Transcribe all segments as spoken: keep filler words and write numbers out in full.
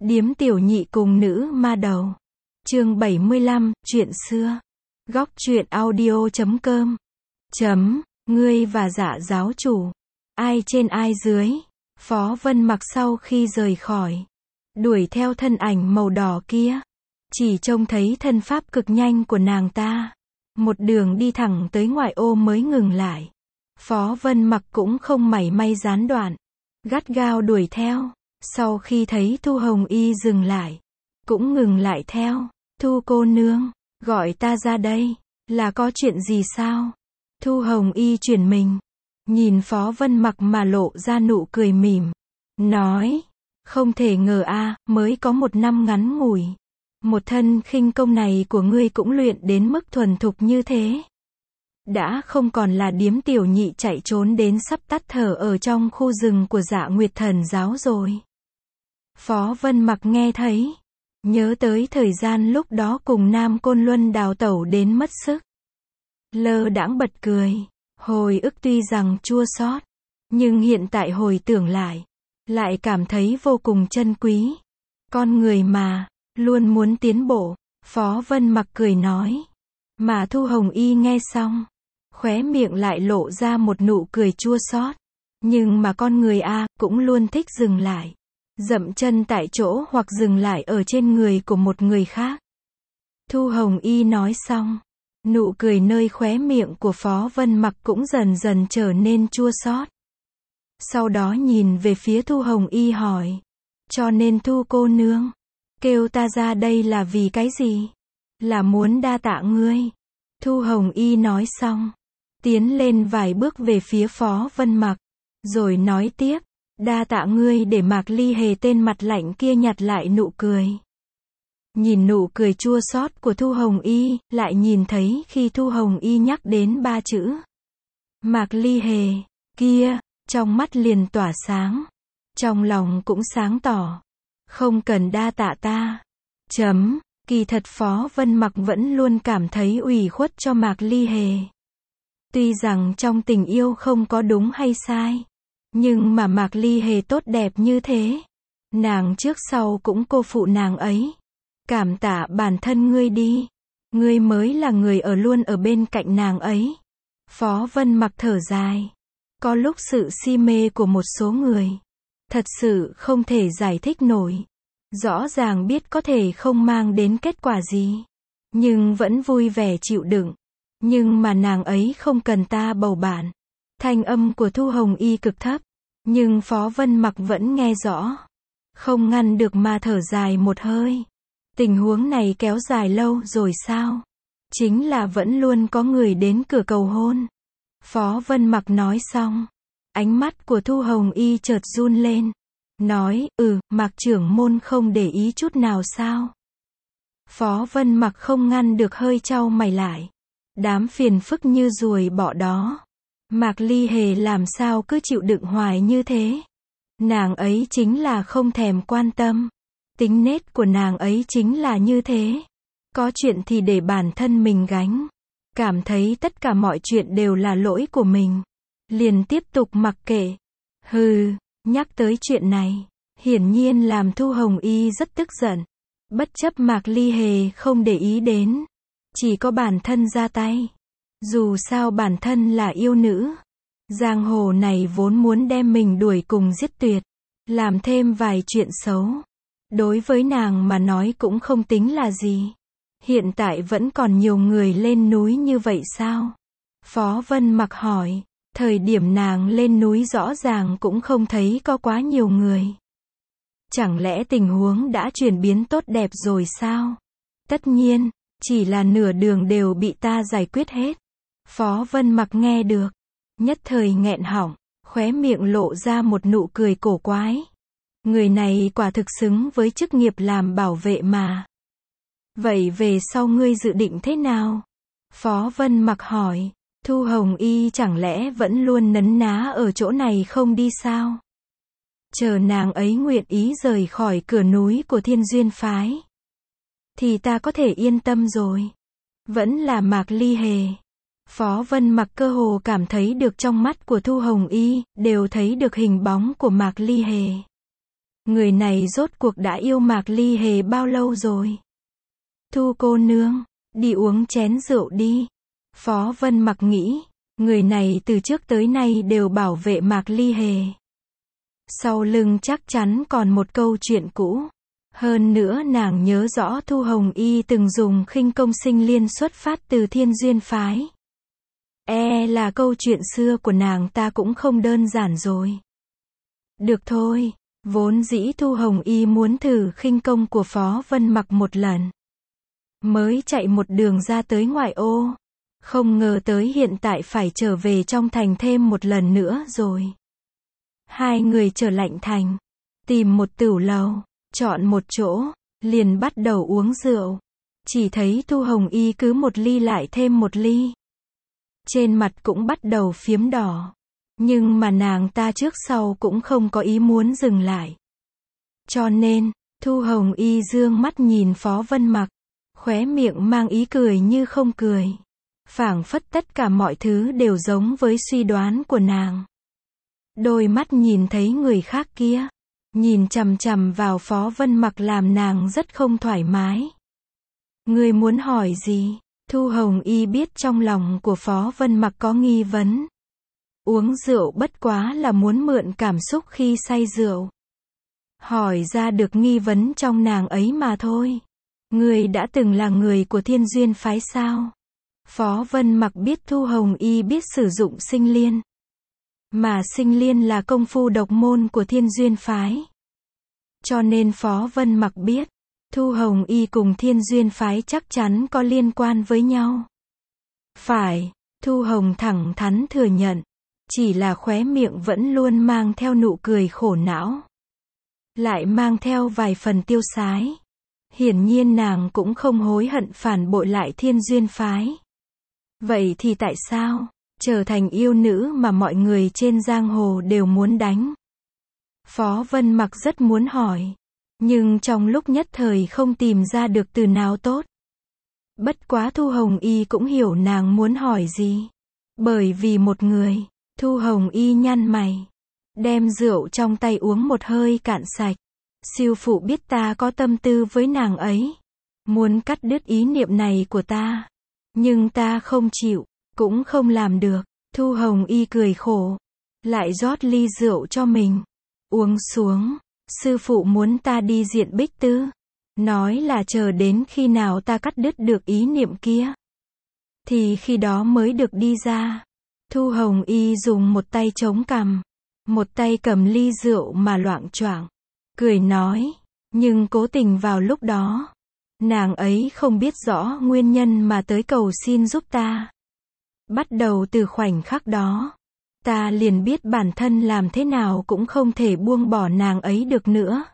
Điếm tiểu nhị cùng nữ ma đầu. Chương bảy mươi lăm, chuyện xưa. Góc truyện audio chấm com. Chấm, ngươi và Dạ giáo chủ. Ai trên ai dưới. Phó Vân Mặc sau khi rời khỏi. Đuổi theo thân ảnh màu đỏ kia. Chỉ trông thấy thân pháp cực nhanh của nàng ta. Một đường đi thẳng tới ngoại ô mới ngừng lại. Phó Vân Mặc cũng không mảy may gián đoạn. Gắt gao đuổi theo. Sau khi thấy Thu Hồng Y dừng lại, cũng ngừng lại theo. Thu cô nương, gọi ta ra đây, là có chuyện gì sao? Thu Hồng Y chuyển mình, nhìn Phó Vân Mặc mà lộ ra nụ cười mỉm, nói, không thể ngờ a, mới có một năm ngắn ngủi, một thân khinh công này của ngươi cũng luyện đến mức thuần thục như thế. Đã không còn là điếm tiểu nhị chạy trốn đến sắp tắt thở ở trong khu rừng của Dạ Nguyệt Thần giáo rồi. Phó Vân Mặc nghe thấy, nhớ tới thời gian lúc đó cùng Nam Côn Luân đào tẩu đến mất sức. Lơ đãng bật cười, hồi ức tuy rằng chua xót, nhưng hiện tại hồi tưởng lại, lại cảm thấy vô cùng trân quý. Con người mà, luôn muốn tiến bộ, Phó Vân Mặc cười nói. Mà Thu Hồng Y nghe xong, khóe miệng lại lộ ra một nụ cười chua xót. Nhưng mà con người a, cũng luôn thích dừng lại. Dậm chân tại chỗ hoặc dừng lại ở trên người của một người khác. Thu Hồng Y nói xong, nụ cười nơi khóe miệng của Phó Vân Mặc cũng dần dần trở nên chua xót. Sau đó nhìn về phía Thu Hồng Y hỏi, cho nên Thu cô nương, kêu ta ra đây là vì cái gì? Là muốn đa tạ ngươi. Thu Hồng Y nói xong, tiến lên vài bước về phía Phó Vân Mặc, rồi nói tiếp. Đa tạ ngươi để Mạc Ly Hề tên mặt lạnh kia nhặt lại nụ cười. Nhìn nụ cười chua xót của Thu Hồng Y, lại nhìn thấy khi Thu Hồng Y nhắc đến ba chữ Mạc Ly Hề, kia, trong mắt liền tỏa sáng. Trong lòng cũng sáng tỏ. Không cần đa tạ ta. Chấm, kỳ thật Phó Vân Mặc vẫn luôn cảm thấy ủy khuất cho Mạc Ly Hề. Tuy rằng trong tình yêu không có đúng hay sai. Nhưng mà Mạc Ly Hề tốt đẹp như thế. Nàng trước sau cũng cô phụ nàng ấy. Cảm tạ bản thân ngươi đi. Ngươi mới là người ở luôn ở bên cạnh nàng ấy. Phó Vân Mặc thở dài. Có lúc sự si mê của một số người. Thật sự không thể giải thích nổi. Rõ ràng biết có thể không mang đến kết quả gì. Nhưng vẫn vui vẻ chịu đựng. Nhưng mà nàng ấy không cần ta bầu bạn. Thanh âm của Thu Hồng Y cực thấp, nhưng Phó Vân Mặc vẫn nghe rõ. Không ngăn được mà thở dài một hơi. Tình huống này kéo dài lâu rồi sao? Chính là vẫn luôn có người đến cửa cầu hôn. Phó Vân Mặc nói xong, ánh mắt của Thu Hồng Y chợt run lên. Nói, ừ, Mạc trưởng môn không để ý chút nào sao? Phó Vân Mặc không ngăn được hơi chau mày lại. Đám phiền phức như ruồi bọ đó. Mạc Ly Hề làm sao cứ chịu đựng hoài như thế? Nàng ấy chính là không thèm quan tâm. Tính nết của nàng ấy chính là như thế. Có chuyện thì để bản thân mình gánh. Cảm thấy tất cả mọi chuyện đều là lỗi của mình. Liền tiếp tục mặc kệ. Hừ, nhắc tới chuyện này. Hiển nhiên làm Thu Hồng Y rất tức giận. Bất chấp Mạc Ly Hề không để ý đến. Chỉ có bản thân ra tay. Dù sao bản thân là yêu nữ. Giang hồ này vốn muốn đem mình đuổi cùng giết tuyệt. Làm thêm vài chuyện xấu. Đối với nàng mà nói cũng không tính là gì. Hiện tại vẫn còn nhiều người lên núi như vậy sao? Phó Vân Mặc hỏi. Thời điểm nàng lên núi rõ ràng cũng không thấy có quá nhiều người. Chẳng lẽ tình huống đã chuyển biến tốt đẹp rồi sao? Tất nhiên, chỉ là nửa đường đều bị ta giải quyết hết. Phó Vân Mặc nghe được, nhất thời nghẹn họng, khóe miệng lộ ra một nụ cười cổ quái. Người này quả thực xứng với chức nghiệp làm bảo vệ mà. Vậy về sau ngươi dự định thế nào? Phó Vân Mặc hỏi. Thu Hồng Y chẳng lẽ vẫn luôn nấn ná ở chỗ này không đi sao? Chờ nàng ấy nguyện ý rời khỏi cửa núi của Thiên Duyên phái. Thì ta có thể yên tâm rồi. Vẫn là Mạc Ly Hề. Phó Vân Mặc cơ hồ cảm thấy được trong mắt của Thu Hồng Y, đều thấy được hình bóng của Mạc Ly Hề. người này rốt cuộc đã yêu Mạc Ly Hề bao lâu rồi? Thu cô nương, đi uống chén rượu đi. Phó Vân Mặc nghĩ, người này từ trước tới nay đều bảo vệ Mạc Ly Hề. Sau lưng chắc chắn còn một câu chuyện cũ. Hơn nữa nàng nhớ rõ Thu Hồng Y từng dùng khinh công sinh liên xuất phát từ Thiên Duyên phái. E là câu chuyện xưa của nàng ta cũng không đơn giản rồi. Được thôi, vốn dĩ Thu Hồng Y muốn thử khinh công của Phó Vân Mặc một lần. Mới chạy một đường ra tới ngoại ô. Không ngờ tới hiện tại phải trở về trong thành thêm một lần nữa rồi. Hai người trở lạnh thành. Tìm một tửu lầu. Chọn một chỗ. Liền bắt đầu uống rượu. Chỉ thấy Thu Hồng Y cứ một ly lại thêm một ly. Trên mặt cũng bắt đầu phiếm đỏ. Nhưng mà nàng ta trước sau cũng không có ý muốn dừng lại. Cho nên, Thu Hồng Y dương mắt nhìn Phó Vân Mặc. Khóe miệng mang ý cười như không cười. Phảng phất tất cả mọi thứ đều giống với suy đoán của nàng. Đôi mắt nhìn thấy người khác kia. Nhìn chằm chằm vào Phó Vân Mặc làm nàng rất không thoải mái. Ngươi muốn hỏi gì? Thu Hồng Y biết trong lòng của Phó Vân Mặc có nghi vấn. Uống rượu bất quá là muốn mượn cảm xúc khi say rượu. Hỏi ra được nghi vấn trong nàng ấy mà thôi. Ngươi đã từng là người của Thiên Duyên phái sao? Phó Vân Mặc biết Thu Hồng Y biết sử dụng sinh liên. Mà sinh liên là công phu độc môn của Thiên Duyên phái. Cho nên Phó Vân Mặc biết, Thu Hồng Y cùng Thiên Duyên phái chắc chắn có liên quan với nhau. Phải, Thu Hồng thẳng thắn thừa nhận. Chỉ là khóe miệng vẫn luôn mang theo nụ cười khổ não. Lại mang theo vài phần tiêu sái. Hiển nhiên nàng cũng không hối hận phản bội lại Thiên Duyên phái. Vậy thì tại sao, trở thành yêu nữ mà mọi người trên giang hồ đều muốn đánh? Phó Vân Mặc rất muốn hỏi. Nhưng trong lúc nhất thời không tìm ra được từ nào tốt. Bất quá Thu Hồng Y cũng hiểu nàng muốn hỏi gì. Bởi vì một người, Thu Hồng Y nhăn mày. Đem rượu trong tay uống một hơi cạn sạch. Sư phụ biết ta có tâm tư với nàng ấy. Muốn cắt đứt ý niệm này của ta. Nhưng ta không chịu, cũng không làm được. Thu Hồng Y cười khổ. Lại rót ly rượu cho mình. Uống xuống. Sư phụ muốn ta đi diện Bích Tư. Nói là chờ đến khi nào ta cắt đứt được ý niệm kia. Thì khi đó mới được đi ra. Thu Hồng Y dùng một tay chống cằm. Một tay cầm ly rượu mà loạng choạng. Cười nói. Nhưng cố tình vào lúc đó. Nàng ấy không biết rõ nguyên nhân mà tới cầu xin giúp ta. Bắt đầu từ khoảnh khắc đó. Ta liền biết bản thân làm thế nào cũng không thể buông bỏ nàng ấy được nữa.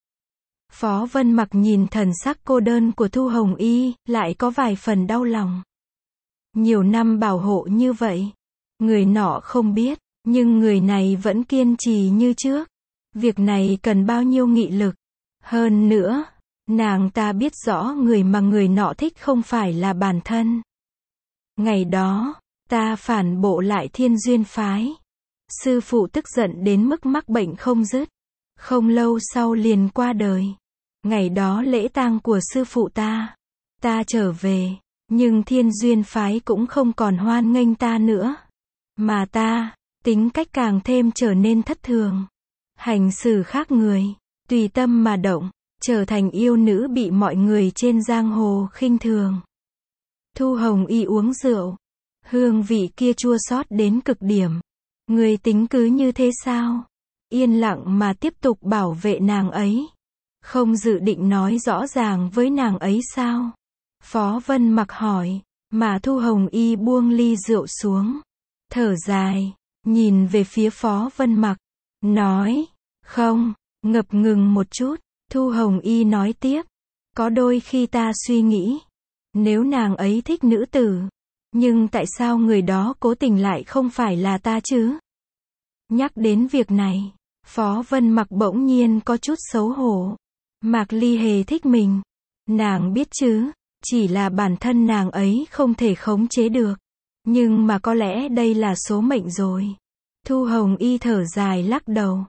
Phó Vân Mặc nhìn thần sắc cô đơn của Thu Hồng Y, lại có vài phần đau lòng. Nhiều năm bảo hộ như vậy. Người nọ không biết, nhưng người này vẫn kiên trì như trước. Việc này cần bao nhiêu nghị lực. Hơn nữa, nàng ta biết rõ người mà người nọ thích không phải là bản thân. Ngày đó, ta phản bộ lại Thiên Duyên phái. Sư phụ tức giận đến mức mắc bệnh không dứt. Không lâu sau liền qua đời. Ngày đó lễ tang của sư phụ ta. Ta trở về, nhưng Thiên Duyên phái cũng không còn hoan nghênh ta nữa. Mà ta, tính cách càng thêm trở nên thất thường. Hành xử khác người, tùy tâm mà động, trở thành yêu nữ bị mọi người trên giang hồ khinh thường. Thu Hồng Y uống rượu. Hương vị kia chua xót đến cực điểm. Người tính cứ như thế sao? Yên lặng mà tiếp tục bảo vệ nàng ấy. Không dự định nói rõ ràng với nàng ấy sao? Phó Vân Mặc hỏi. Mà Thu Hồng Y buông ly rượu xuống. Thở dài. Nhìn về phía Phó Vân Mặc. Nói. Không. Ngập ngừng một chút. Thu Hồng Y nói tiếp. Có đôi khi ta suy nghĩ. Nếu nàng ấy thích nữ tử. Nhưng tại sao người đó cố tình lại không phải là ta chứ? Nhắc đến việc này. Phó Vân Mặc bỗng nhiên có chút xấu hổ. Mạc Ly Hề thích mình. Nàng biết chứ. Chỉ là bản thân nàng ấy không thể khống chế được. Nhưng mà có lẽ đây là số mệnh rồi. Thu Hồng Y thở dài lắc đầu.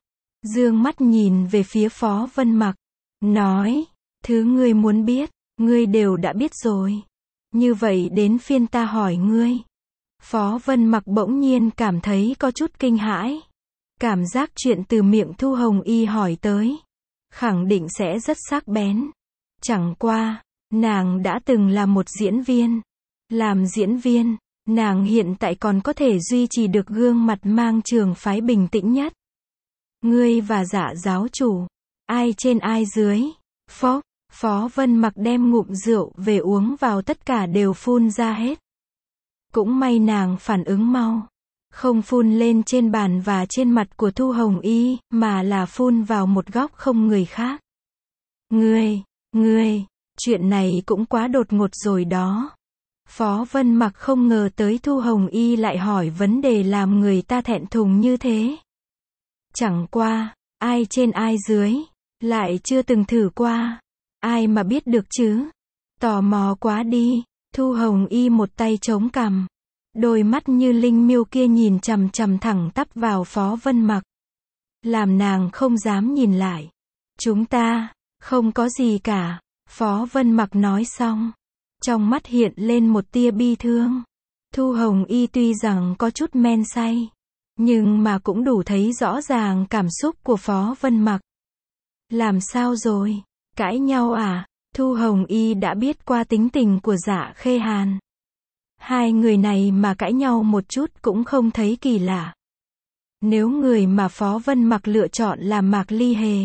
dương mắt nhìn về phía Phó Vân Mặc, nói, thứ ngươi muốn biết, ngươi đều đã biết rồi. Như vậy đến phiên ta hỏi ngươi. Phó Vân Mặc bỗng nhiên cảm thấy có chút kinh hãi. Cảm giác chuyện từ miệng Thu Hồng Y hỏi tới, khẳng định sẽ rất sắc bén. Chẳng qua, nàng đã từng là một diễn viên. Làm diễn viên, nàng hiện tại còn có thể duy trì được gương mặt mang trường phái bình tĩnh nhất. Ngươi và Dạ giáo chủ, ai trên ai dưới? Phó, Phó Vân Mặc đem ngụm rượu về uống vào tất cả đều phun ra hết. Cũng may nàng phản ứng mau. Không phun lên trên bàn và trên mặt của Thu Hồng Y, mà là phun vào một góc không người khác. Ngươi, ngươi, chuyện này cũng quá đột ngột rồi đó. Phó Vân Mặc không ngờ tới Thu Hồng Y lại hỏi vấn đề làm người ta thẹn thùng như thế. Chẳng qua, ai trên ai dưới, lại chưa từng thử qua. Ai mà biết được chứ? Tò mò quá đi. Thu Hồng Y một tay chống cằm. Đôi mắt như linh miêu kia nhìn chằm chằm thẳng tắp vào Phó Vân Mặc. Làm nàng không dám nhìn lại. Chúng ta, không có gì cả. Phó Vân Mặc nói xong. Trong mắt hiện lên một tia bi thương. Thu Hồng Y tuy rằng có chút men say, nhưng mà cũng đủ thấy rõ ràng cảm xúc của Phó Vân Mặc. Làm sao rồi? Cãi nhau à? Thu Hồng Y đã biết qua tính tình của Dạ Khê Hàn. Hai người này mà cãi nhau một chút cũng không thấy kỳ lạ. Nếu người mà Phó Vân Mặc lựa chọn là Mạc Ly Hề,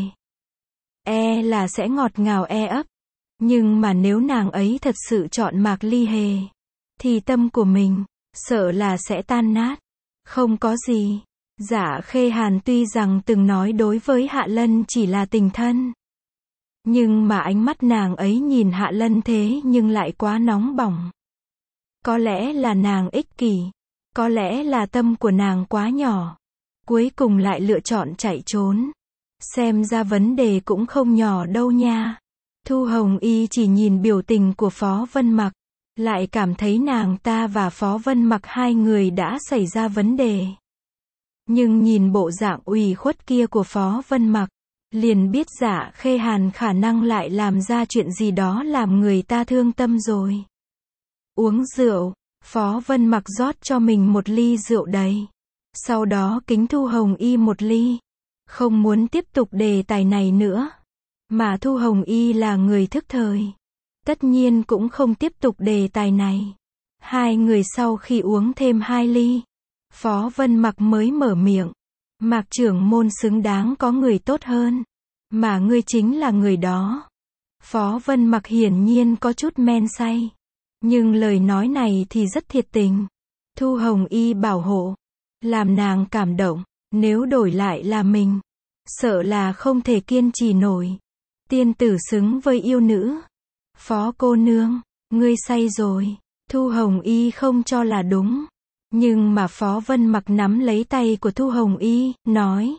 e là sẽ ngọt ngào e ấp. Nhưng mà nếu nàng ấy thật sự chọn Mạc Ly Hề, thì tâm của mình, sợ là sẽ tan nát. Không có gì. Dạ Khê Hàn tuy rằng từng nói đối với Hạ Lân chỉ là tình thân, nhưng mà ánh mắt nàng ấy nhìn Hạ Lân thế nhưng lại quá nóng bỏng. Có lẽ là nàng ích kỷ, có lẽ là tâm của nàng quá nhỏ, cuối cùng lại lựa chọn chạy trốn. Xem ra vấn đề cũng không nhỏ đâu nha. Thu Hồng Y chỉ nhìn biểu tình của Phó Vân Mặc, lại cảm thấy nàng ta và Phó Vân Mặc hai người đã xảy ra vấn đề. Nhưng nhìn bộ dạng ủy khuất kia của Phó Vân Mặc, liền biết Dạ Khê Hàn khả năng lại làm ra chuyện gì đó làm người ta thương tâm rồi. Uống rượu, Phó Vân Mặc rót cho mình một ly rượu đầy. Sau đó kính Thu Hồng Y một ly. Không muốn tiếp tục đề tài này nữa. Mà Thu Hồng Y là người thức thời, tất nhiên cũng không tiếp tục đề tài này. Hai người sau khi uống thêm hai ly, Phó Vân Mặc mới mở miệng. Mạc trưởng môn xứng đáng có người tốt hơn. Mà ngươi chính là người đó. Phó Vân Mặc hiển nhiên có chút men say. Nhưng lời nói này thì rất thiệt tình. Thu Hồng Y bảo hộ, làm nàng cảm động. Nếu đổi lại là mình, sợ là không thể kiên trì nổi. Tiên tử xứng với yêu nữ. Phó cô nương, ngươi say rồi. Thu Hồng Y không cho là đúng. Nhưng mà Phó Vân Mặc nắm lấy tay của Thu Hồng Y, nói.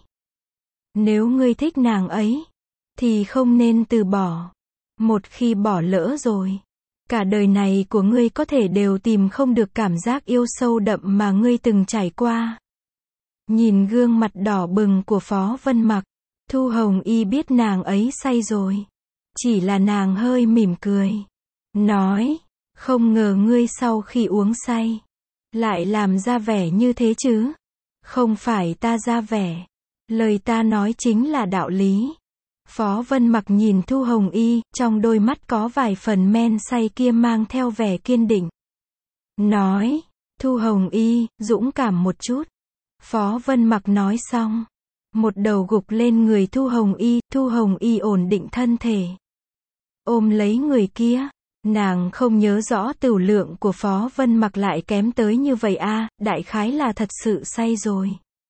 Nếu ngươi thích nàng ấy, thì không nên từ bỏ. Một khi bỏ lỡ rồi, cả đời này của ngươi có thể đều tìm không được cảm giác yêu sâu đậm mà ngươi từng trải qua. Nhìn gương mặt đỏ bừng của Phó Vân Mặc, Thu Hồng Y biết nàng ấy say rồi. Chỉ là nàng hơi mỉm cười. Nói, không ngờ ngươi sau khi uống say, lại làm ra vẻ như thế chứ. Không phải ta ra vẻ. Lời ta nói chính là đạo lý. Phó Vân Mặc nhìn Thu Hồng Y, trong đôi mắt có vài phần men say kia mang theo vẻ kiên định. Nói, Thu Hồng Y, dũng cảm một chút. Phó Vân Mặc nói xong, một đầu gục lên người Thu Hồng Y, Thu Hồng Y ổn định thân thể, ôm lấy người kia. Nàng không nhớ rõ tửu lượng của Phó Vân Mặc lại kém tới như vậy a, à, đại khái là thật sự say rồi.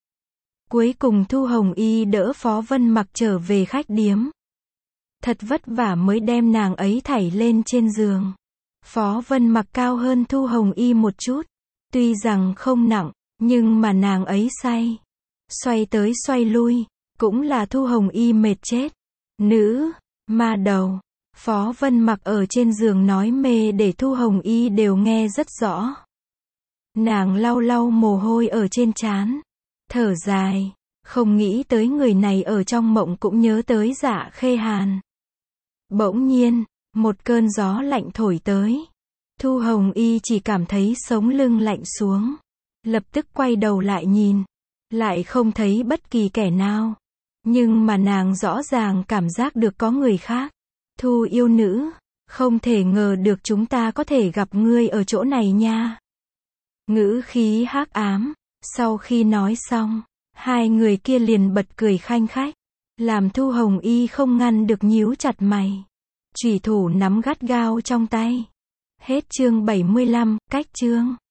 Cuối cùng Thu Hồng Y đỡ Phó Vân Mặc trở về khách điếm. Thật vất vả mới đem nàng ấy thảy lên trên giường. Phó Vân Mặc cao hơn Thu Hồng Y một chút, tuy rằng không nặng, nhưng mà nàng ấy say. Xoay tới xoay lui, cũng là Thu Hồng Y mệt chết. Nữ, ma đầu. Phó Vân Mặc ở trên giường nói mê để Thu Hồng Y đều nghe rất rõ. Nàng lau lau mồ hôi ở trên trán, thở dài. Không nghĩ tới người này ở trong mộng cũng nhớ tới Dạ Khê Hàn. Bỗng nhiên, một cơn gió lạnh thổi tới. Thu Hồng Y chỉ cảm thấy sống lưng lạnh xuống. Lập tức quay đầu lại nhìn. Lại không thấy bất kỳ kẻ nào. Nhưng mà nàng rõ ràng cảm giác được có người khác. Thu yêu nữ, không thể ngờ được chúng ta có thể gặp ngươi ở chỗ này nha. Ngữ khí hắc ám. Sau khi nói xong, hai người kia liền bật cười khanh khách. Làm Thu Hồng Y không ngăn được nhíu chặt mày. Chủy thủ nắm gắt gao trong tay. Hết chương bảy mươi lăm, cách chương.